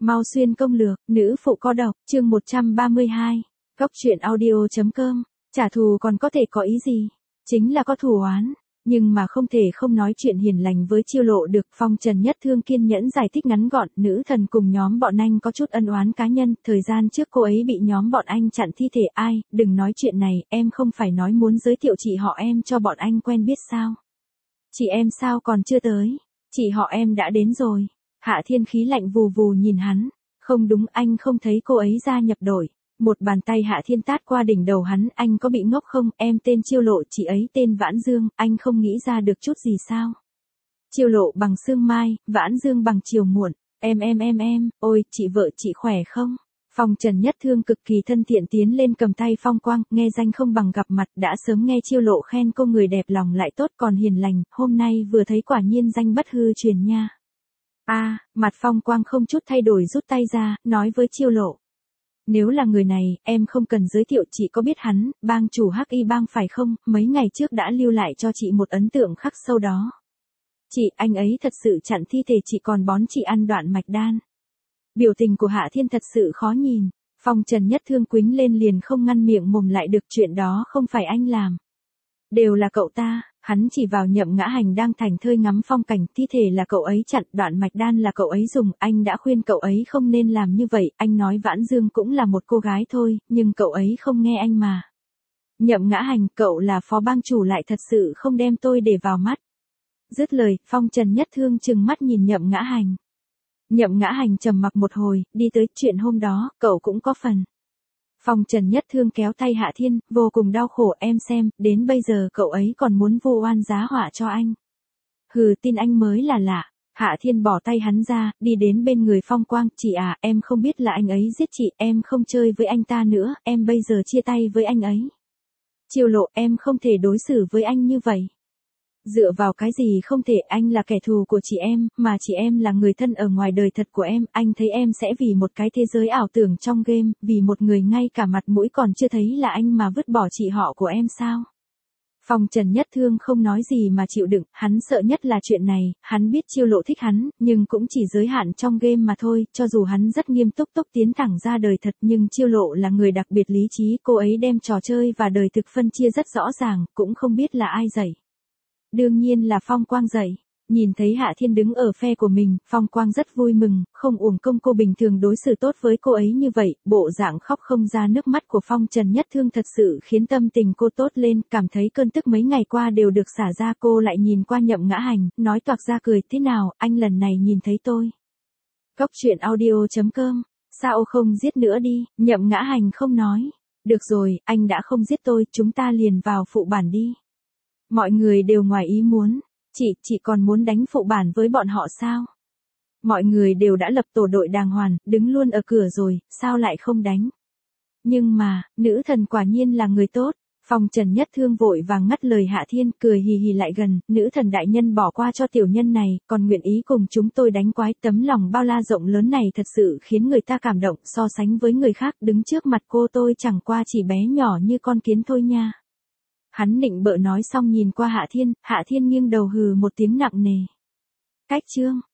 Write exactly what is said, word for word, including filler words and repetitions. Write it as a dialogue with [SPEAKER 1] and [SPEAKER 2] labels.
[SPEAKER 1] Mau xuyên công lược, nữ phụ có độc, chương một trăm ba mươi hai. Góc truyện audio.com. Trả thù còn có thể có ý gì? Chính là có thù oán. Nhưng mà không thể không nói chuyện hiền lành với Chiêu Lộ được. Phong Trần Nhất Thương kiên nhẫn giải thích ngắn gọn. Nữ thần cùng nhóm bọn anh có chút ân oán cá nhân. Thời gian trước cô ấy bị nhóm bọn anh chặn thi thể. Ai, đừng nói chuyện này. Em không phải nói muốn giới thiệu chị họ em cho bọn anh quen biết sao? Chị em sao còn chưa tới? Chị họ em đã đến rồi. Hạ Thiên khí lạnh vù vù nhìn hắn. Không đúng, anh không thấy cô ấy gia nhập đội. Một bàn tay Hạ Thiên tát qua đỉnh đầu hắn. Anh có bị ngốc không? Em tên Chiêu Lộ, chị ấy tên Vãn Dương. Anh không nghĩ ra được chút gì sao? Chiêu Lộ bằng sương mai, Vãn Dương bằng chiều muộn. Em em em em, ôi, chị vợ chị khỏe không? Phong Trần Nhất Thương cực kỳ thân thiện tiến lên cầm tay Phong Quang, nghe danh không bằng gặp mặt, đã sớm nghe Chiêu Lộ khen cô người đẹp lòng lại tốt còn hiền lành, hôm nay vừa thấy quả nhiên danh bất hư truyền nha. A, à, mặt Phong Quang không chút thay đổi rút tay ra, nói với Chiêu Lộ. Nếu là người này, em không cần giới thiệu, chị có biết hắn, bang chủ Hắc Y bang phải không, mấy ngày trước đã lưu lại cho chị một ấn tượng khắc sâu đó. Chị, anh ấy thật sự chặn thi thể chị còn bón chị ăn đoạn mạch đan. Biểu tình của Hạ Thiên thật sự khó nhìn. Phong Trần Nhất Thương quýnh lên liền không ngăn miệng mồm lại được, chuyện đó không phải anh làm. Đều là cậu ta, hắn chỉ vào Nhậm Ngã Hành đang thảnh thơi ngắm phong cảnh, thi thể là cậu ấy chặn, đoạn mạch đan là cậu ấy dùng, anh đã khuyên cậu ấy không nên làm như vậy, anh nói Vãn Dương cũng là một cô gái thôi, nhưng cậu ấy không nghe anh mà. Nhậm Ngã Hành, cậu là phó bang chủ lại thật sự không đem tôi để vào mắt. Dứt lời, Phong Trần Nhất Thương trừng mắt nhìn Nhậm Ngã Hành. Nhậm Ngã Hành trầm mặc một hồi, đi tới chuyện hôm đó, cậu cũng có phần. Phong Trần Nhất Thương kéo tay Hạ Thiên, vô cùng đau khổ, em xem, đến bây giờ cậu ấy còn muốn vu oan giá họa cho anh. Hừ, tin anh mới là lạ. Hạ Thiên bỏ tay hắn ra, đi đến bên người Phong Quang, chị à, em không biết là anh ấy giết chị, em không chơi với anh ta nữa, em bây giờ chia tay với anh ấy. Chiêu Lộ, em không thể đối xử với anh như vậy. Dựa vào cái gì không thể, anh là kẻ thù của chị em, mà chị em là người thân ở ngoài đời thật của em, anh thấy em sẽ vì một cái thế giới ảo tưởng trong game, vì một người ngay cả mặt mũi còn chưa thấy là anh mà vứt bỏ chị họ của em sao? Phong Trần Nhất Thương không nói gì mà chịu đựng, hắn sợ nhất là chuyện này, hắn biết Chiêu Lộ thích hắn, nhưng cũng chỉ giới hạn trong game mà thôi, cho dù hắn rất nghiêm túc túc tiến thẳng ra đời thật nhưng Chiêu Lộ là người đặc biệt lý trí, cô ấy đem trò chơi và đời thực phân chia rất rõ ràng, cũng không biết là ai dạy. Đương nhiên là Phong Quang dạy. Nhìn thấy Hạ Thiên đứng ở phe của mình, Phong Quang rất vui mừng, không uổng công cô bình thường đối xử tốt với cô ấy như vậy, bộ dạng khóc không ra nước mắt của Phong Trần Nhất Thương thật sự khiến tâm tình cô tốt lên, cảm thấy cơn tức mấy ngày qua đều được xả ra. Cô lại nhìn qua Nhậm Ngã Hành, nói toạc ra cười, thế nào, anh lần này nhìn thấy tôi. Góc truyện audio.com, sao không giết nữa đi, Nhậm Ngã Hành không nói. Được rồi, anh đã không giết tôi, chúng ta liền vào phụ bản đi. Mọi người đều ngoài ý muốn. Chị, chị còn muốn đánh phụ bản với bọn họ sao? Mọi người đều đã lập tổ đội đàng hoàng, đứng luôn ở cửa rồi, sao lại không đánh? Nhưng mà, nữ thần quả nhiên là người tốt. Phong Trần Nhất Thương vội vàng ngắt lời Hạ Thiên, cười hì hì lại gần, nữ thần đại nhân bỏ qua cho tiểu nhân này, còn nguyện ý cùng chúng tôi đánh quái, tấm lòng bao la rộng lớn này thật sự khiến người ta cảm động, so sánh với người khác đứng trước mặt cô tôi chẳng qua chỉ bé nhỏ như con kiến thôi nha. Hắn nịnh bợ nói xong nhìn qua Hạ Thiên, Hạ Thiên nghiêng đầu hừ một tiếng nặng nề. Cách chương.